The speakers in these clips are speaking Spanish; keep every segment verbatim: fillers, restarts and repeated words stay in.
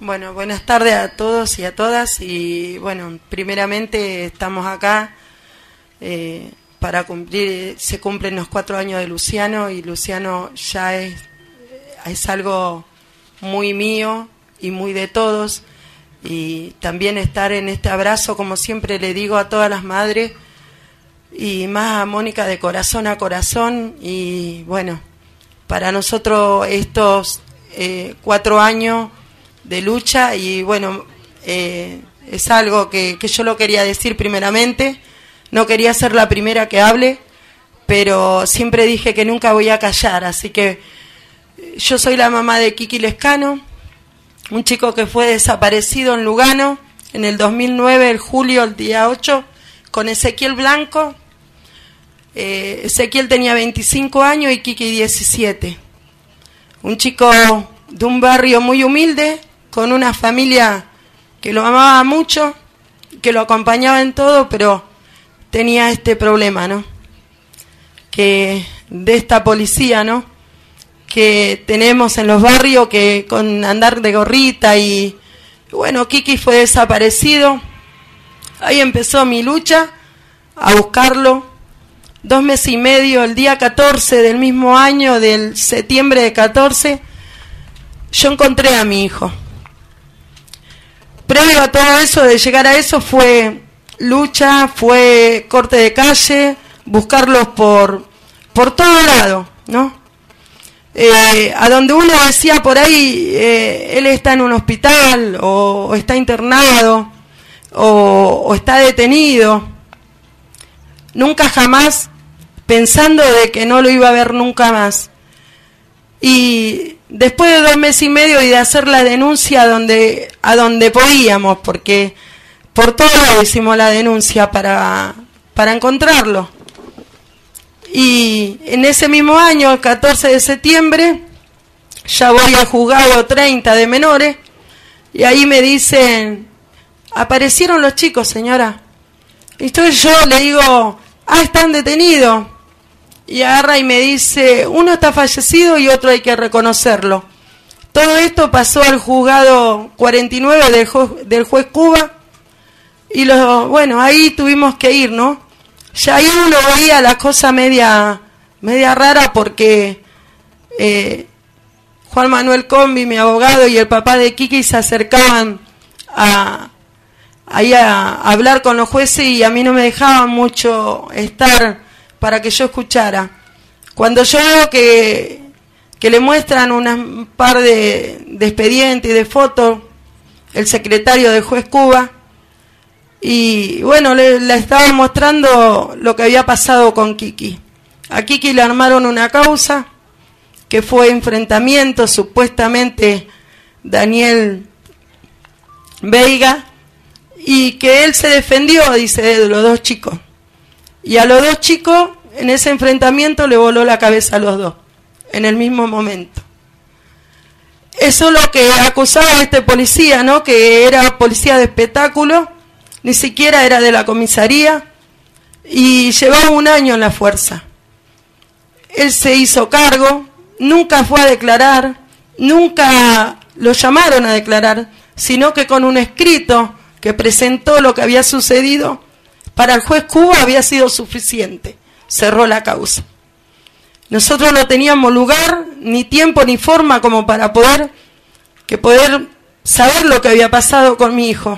Bueno, buenas tardes a todos y a todas. Y bueno, primeramente estamos acá eh, para cumplir, se cumplen los cuatro años de Luciano, y Luciano ya es, es algo muy mío y muy de todos. Y también estar en este abrazo, como siempre le digo a todas las madres, y más a Mónica, de corazón a corazón. Y bueno, para nosotros estos eh, cuatro años de lucha, y bueno, eh, es algo que, que yo lo quería decir primeramente, no quería ser la primera que hable, pero siempre dije que nunca voy a callar, así que yo soy la mamá de Kiki Lescano, un chico que fue desaparecido en Lugano en el dos mil nueve, el julio, el día ocho, con Ezequiel Blanco. eh, Ezequiel tenía veinticinco años y Kiki diecisiete, un chico de un barrio muy humilde, con una familia que lo amaba mucho, que lo acompañaba en todo, pero tenía este problema, ¿no? Que de esta policía, ¿no? Que tenemos en los barrios, que con andar de gorrita, y bueno, Kiki fue desaparecido. Ahí empezó mi lucha a buscarlo. Dos meses y medio, el día catorce del mismo año, del septiembre de catorce, yo encontré a mi hijo. Previo a todo eso, de llegar a eso, fue lucha, fue corte de calle, buscarlos por, por todo lado, ¿no? Eh, a donde uno decía por ahí, eh, él está en un hospital, o, o está internado, o, o está detenido. Nunca jamás pensando de que no lo iba a ver nunca más. Y después de dos meses y medio y de hacer la denuncia donde, a donde podíamos, porque por todo lado hicimos la denuncia para, para encontrarlo. Y en ese mismo año, el catorce de septiembre, ya voy al juzgado treinta de menores, y ahí me dicen, aparecieron los chicos, señora. Y entonces yo le digo, ah, están detenidos. Y agarra y me dice, uno está fallecido y otro hay que reconocerlo. Todo esto pasó al juzgado cuarenta y nueve del, ju del juez Cuba, y lo, bueno, ahí tuvimos que ir, ¿no? Ya ahí uno veía la cosa media, media rara, porque eh, Juan Manuel Combi, mi abogado, y el papá de Kiki se acercaban a, ahí a, a hablar con los jueces, y a mí no me dejaban mucho estar para que yo escuchara. Cuando yo veo que, que le muestran un par de, de expedientes y de fotos, el secretario del juez Cuba, y bueno, le, le estaban mostrando lo que había pasado con Kiki. A Kiki le armaron una causa, que fue enfrentamiento, supuestamente Daniel Veiga, y que él se defendió, dice, de los dos chicos. Y a los dos chicos, en ese enfrentamiento, le voló la cabeza a los dos, en el mismo momento. Eso es lo que acusaba a este policía, ¿no? Que era policía de espectáculo, ni siquiera era de la comisaría, y llevaba un año en la fuerza. Él se hizo cargo, nunca fue a declarar, nunca lo llamaron a declarar, sino que con un escrito que presentó lo que había sucedido, para el juez Cuba había sido suficiente. Cerró la causa. Nosotros no teníamos lugar, ni tiempo, ni forma como para poder, que poder saber lo que había pasado con mi hijo.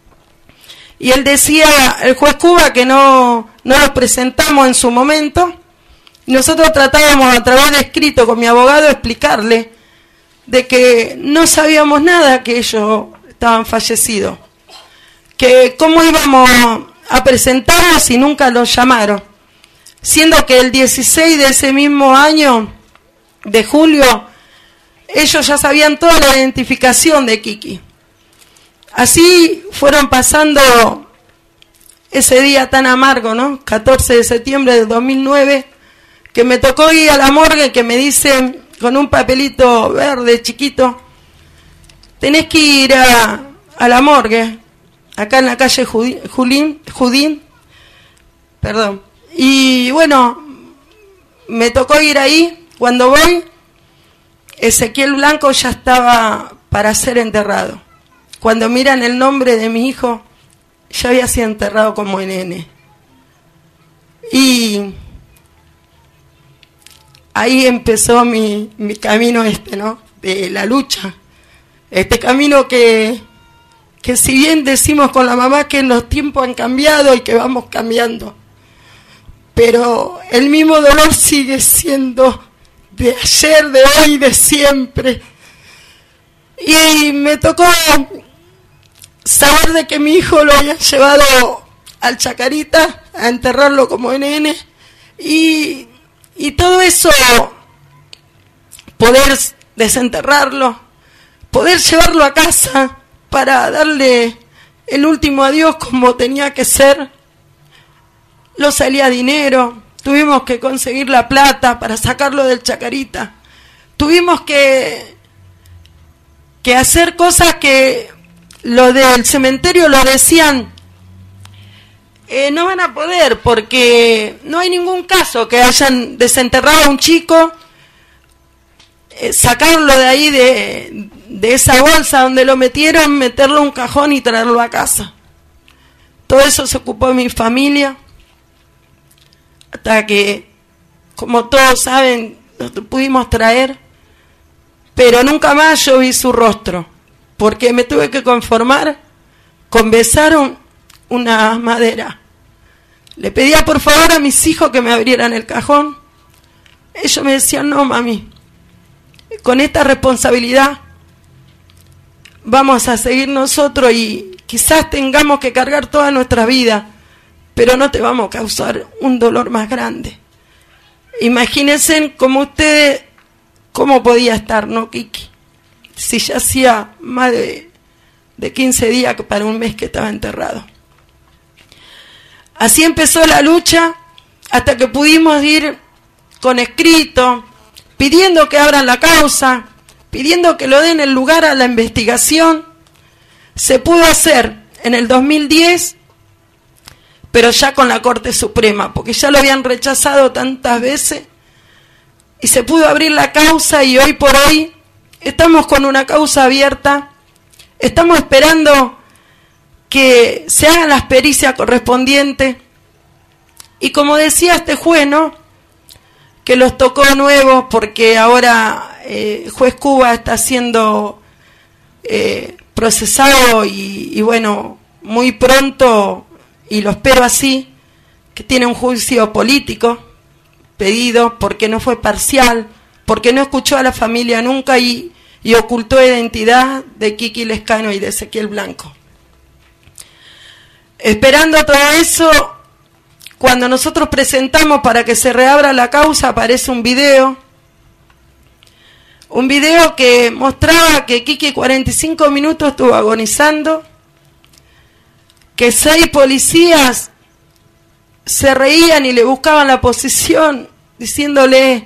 Y él decía, el juez Cuba, que no, no los presentamos en su momento. Y nosotros tratábamos a través de escrito con mi abogado explicarle de que no sabíamos nada, que ellos estaban fallecidos. Que cómo íbamos a presentarlos si nunca los llamaron, siendo que el dieciséis de ese mismo año, de julio, ellos ya sabían toda la identificación de Kiki. Así fueron pasando ese día tan amargo, ¿no? catorce de septiembre de dos mil nueve, que me tocó ir a la morgue, que me dicen con un papelito verde chiquito, tenés que ir a, a la morgue, acá en la calle Judín, Judín, Judín, perdón. Y bueno, me tocó ir ahí. Cuando voy, Ezequiel Blanco ya estaba para ser enterrado. cuando miran el nombre de mi hijo, ya había sido enterrado como nene. Y ahí empezó mi, mi camino este, ¿no? De la lucha. Este camino que, que si bien decimos con la mamá que los tiempos han cambiado y que vamos cambiando, pero el mismo dolor sigue siendo de ayer, de hoy, de siempre. Y me tocó saber de que mi hijo lo habían llevado al Chacarita a enterrarlo como nene, y, y todo eso, poder desenterrarlo, poder llevarlo a casa para darle el último adiós como tenía que ser. No salía dinero, tuvimos que conseguir la plata para sacarlo del Chacarita, tuvimos que, que hacer cosas que lo del cementerio lo decían, eh, no van a poder porque no hay ningún caso que hayan desenterrado a un chico, eh, sacarlo de ahí de, de esa bolsa donde lo metieron, meterlo en un cajón y traerlo a casa. Todo eso se ocupó mi familia, hasta que, como todos saben, lo pudimos traer, pero nunca más yo vi su rostro, porque me tuve que conformar con besar un, una madera. Le pedía por favor a mis hijos que me abrieran el cajón. Ellos me decían, no mami, con esta responsabilidad vamos a seguir nosotros y quizás tengamos que cargar toda nuestra vida, pero no te vamos a causar un dolor más grande. Imagínense como ustedes, cómo podía estar, ¿no, Kiki? Si ya hacía más de, de quince días que para un mes que estaba enterrado. Así empezó la lucha hasta que pudimos ir con escrito, pidiendo que abran la causa, pidiendo que lo den el lugar a la investigación. Se pudo hacer en el dos mil diez, pero ya con la Corte Suprema, porque ya lo habían rechazado tantas veces, y se pudo abrir la causa, y hoy por hoy estamos con una causa abierta, estamos esperando que se hagan las pericias correspondientes, y como decía este juez, ¿no?, que los tocó nuevos, porque ahora eh, el juez Cuba está siendo eh, procesado, y, y bueno, muy pronto, y lo espero así, que tiene un juicio político pedido porque no fue parcial, porque no escuchó a la familia nunca y, y ocultó la identidad de Kiki Lescano y de Ezequiel Blanco. Esperando todo eso, cuando nosotros presentamos para que se reabra la causa, aparece un video, un video que mostraba que Kiki cuarenta y cinco minutos estuvo agonizando, que seis policías se reían y le buscaban la posición, diciéndole,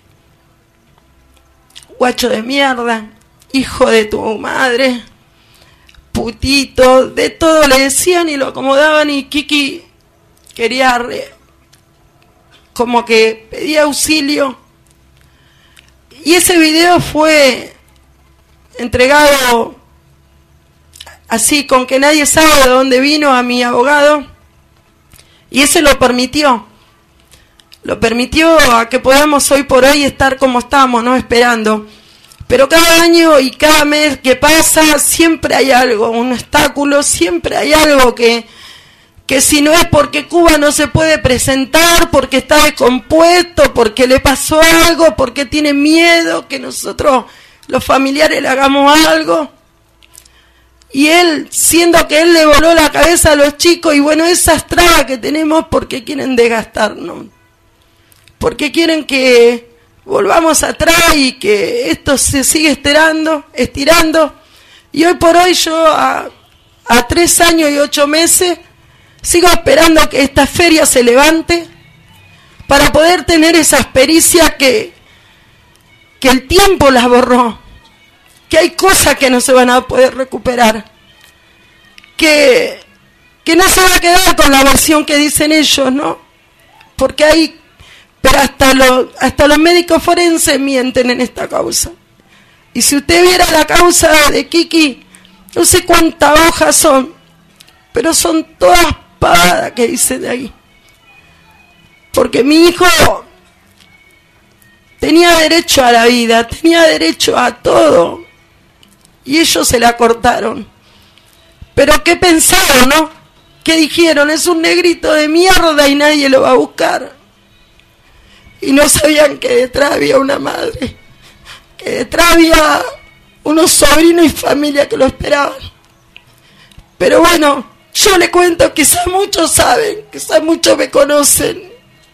guacho de mierda, hijo de tu madre, putito, de todo le decían y lo acomodaban, y Kiki quería, re, como que pedía auxilio. Y ese video fue entregado así, con que nadie sabe de dónde vino, a mi abogado, y ese lo permitió, lo permitió a que podamos hoy por hoy estar como estamos, ¿no?, esperando. Pero cada año y cada mes que pasa, siempre hay algo, un obstáculo, siempre hay algo que, que si no es porque Cuba no se puede presentar, porque está descompuesto, porque le pasó algo, porque tiene miedo que nosotros, los familiares, le hagamos algo. Y él, siendo que él le voló la cabeza a los chicos, y bueno, esas trabas que tenemos porque quieren desgastarnos, porque quieren que volvamos atrás y que esto se sigue estirando, estirando. Y hoy por hoy yo a, a tres años y ocho meses sigo esperando que esta feria se levante para poder tener esas pericias que, que el tiempo las borró, que hay cosas que no se van a poder recuperar, que, que no se va a quedar con la versión que dicen ellos, ¿no? Porque hay, pero hasta los, hasta los médicos forenses mienten en esta causa. Y si usted viera la causa de Kiki, no sé cuántas hojas son, pero son todas pavadas que hice de ahí. Porque mi hijo tenía derecho a la vida, tenía derecho a todo, y ellos se la cortaron. Pero ¿qué pensaron, no? ¿Qué dijeron? Es un negrito de mierda y nadie lo va a buscar. Y no sabían que detrás había una madre, que detrás había unos sobrinos y familia que lo esperaban. Pero bueno, yo le cuento, quizás muchos saben, quizás muchos me conocen.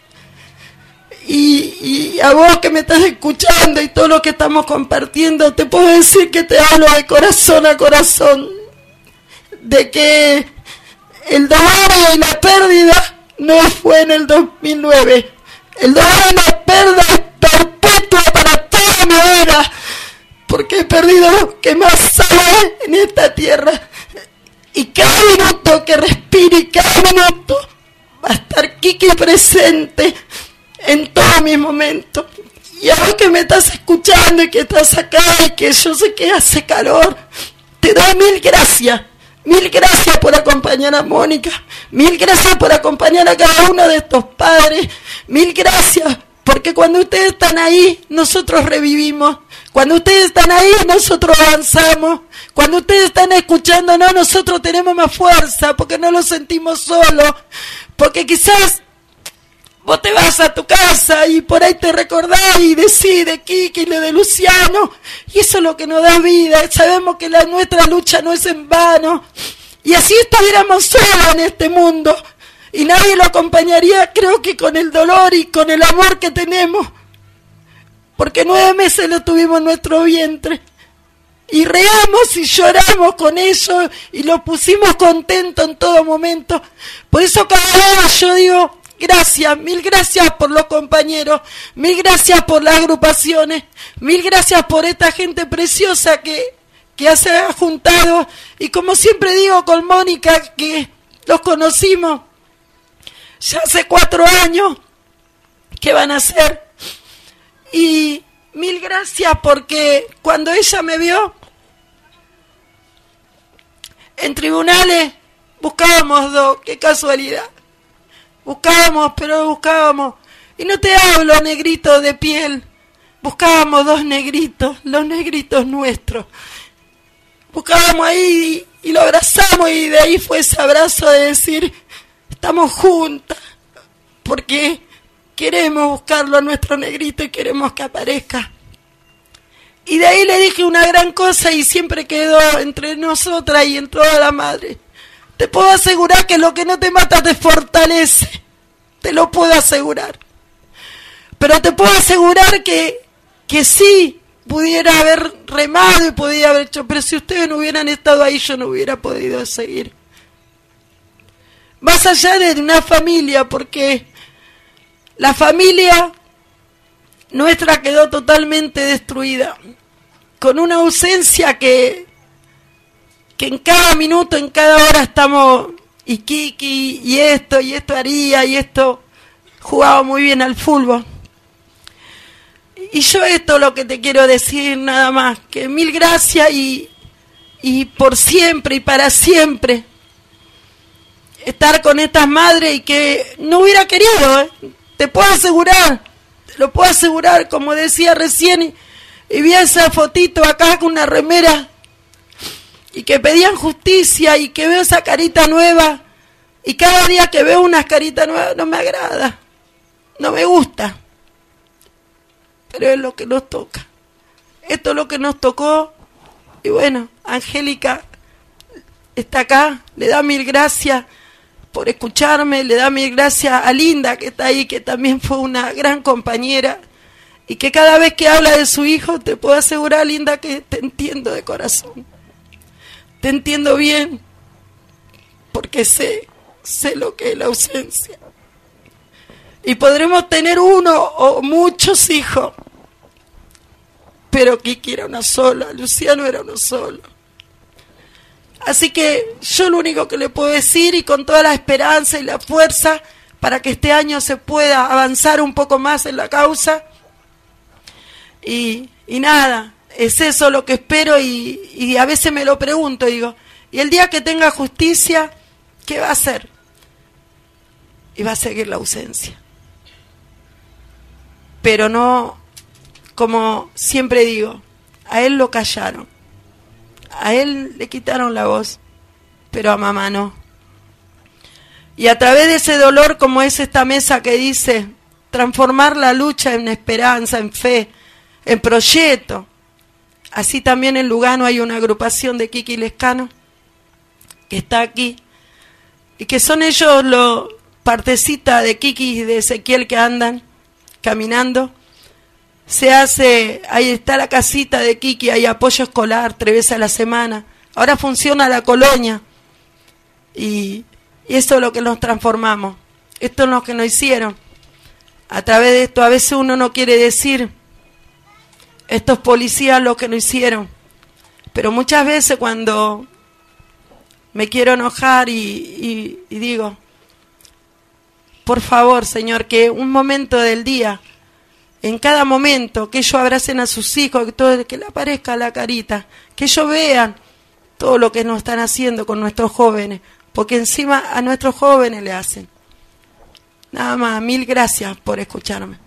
Y, y a vos que me estás escuchando y todo lo que estamos compartiendo, te puedo decir que te hablo de corazón a corazón, de que el dolor y la pérdida no fue en el dos mil nueve. El dolor y la pérdida es perpetua para toda mi vida, porque he perdido lo que más sabe en esta tierra. Y cada minuto que respire, y cada minuto va a estar Kiki presente en todos mis momentos. Y a vos que me estás escuchando y que estás acá y que yo sé que hace calor, te doy mil gracias. Mil gracias por acompañar a Mónica. Mil gracias por acompañar a cada uno de estos padres. Mil gracias, porque cuando ustedes están ahí, nosotros revivimos. Cuando ustedes están ahí, nosotros avanzamos. Cuando ustedes están escuchándonos, nosotros tenemos más fuerza, porque no lo sentimos solos. Porque quizás vos te vas a tu casa y por ahí te recordás y decís de Kiki y de Luciano. Y eso es lo que nos da vida. Sabemos que la nuestra lucha no es en vano. Y así estuviéramos solos en este mundo. Y nadie lo acompañaría, creo que con el dolor y con el amor que tenemos. Porque nueve meses lo tuvimos en nuestro vientre. Y reamos y lloramos con ellos y lo pusimos contento en todo momento. Por eso cada vez yo digo, gracias, mil gracias por los compañeros, mil gracias por las agrupaciones, mil gracias por esta gente preciosa que, que se ha juntado. Y como siempre digo con Mónica, que los conocimos ya hace cuatro años, ¿qué van a hacer? Y mil gracias porque cuando ella me vio en tribunales, buscábamos dos, qué casualidad. Buscábamos, pero buscábamos. Y no te hablo negrito de piel. Buscábamos dos negritos, los negritos nuestros. Buscábamos ahí y, y lo abrazamos y de ahí fue ese abrazo de decir, estamos juntas. Porque queremos buscarlo a nuestro negrito y queremos que aparezca. Y de ahí le dije una gran cosa y siempre quedó entre nosotras y entre toda la madre. Te puedo asegurar que lo que no te mata te fortalece. Te lo puedo asegurar. Pero te puedo asegurar que, que sí pudiera haber remado y pudiera haber hecho. Pero si ustedes no hubieran estado ahí, yo no hubiera podido seguir. Más allá de una familia, porque la familia nuestra quedó totalmente destruida. Con una ausencia que... que en cada minuto, en cada hora estamos, y Kiki, y esto, y esto haría, y esto, jugaba muy bien al fútbol. Y yo esto es lo que te quiero decir nada más, que mil gracias y, y por siempre y para siempre estar con estas madres y que no hubiera querido, ¿eh? Te puedo asegurar, te lo puedo asegurar, como decía recién, y, y vi esa fotito acá con una remera, y que pedían justicia, y que veo esa carita nueva, y cada día que veo unas caritas nuevas no me agrada, no me gusta, pero es lo que nos toca, esto es lo que nos tocó, y bueno, Angélica está acá, le da mil gracias por escucharme, le da mil gracias a Linda que está ahí, que también fue una gran compañera, y que cada vez que habla de su hijo, te puedo asegurar, Linda, que te entiendo de corazón. Te entiendo bien, porque sé, sé lo que es la ausencia. Y podremos tener uno o muchos hijos, pero Kiki era una sola, Luciano era uno solo. Así que yo lo único que le puedo decir, y con toda la esperanza y la fuerza, para que este año se pueda avanzar un poco más en la causa, y, y nada, es eso lo que espero y, y a veces me lo pregunto, digo, y el día que tenga justicia, ¿qué va a hacer? Y va a seguir la ausencia. Pero no, como siempre digo, a él lo callaron, a él le quitaron la voz, pero a mamá no. Y a través de ese dolor, como es esta mesa que dice, transformar la lucha en esperanza, en fe, en proyecto. Así también en Lugano hay una agrupación de Kiki Lescano que está aquí y que son ellos los partecitas de Kiki y de Ezequiel que andan caminando. Se hace, ahí está la casita de Kiki, hay apoyo escolar tres veces a la semana. Ahora funciona la colonia y, y eso es lo que nos transformamos. Esto es lo que nos hicieron. A través de esto a veces uno no quiere decir estos policías lo que nos hicieron, pero muchas veces cuando me quiero enojar y, y, y digo, por favor, Señor, que un momento del día, en cada momento, que ellos abracen a sus hijos, que, todo, que le aparezca la carita, que ellos vean todo lo que nos están haciendo con nuestros jóvenes, porque encima a nuestros jóvenes le hacen. Nada más, mil gracias por escucharme.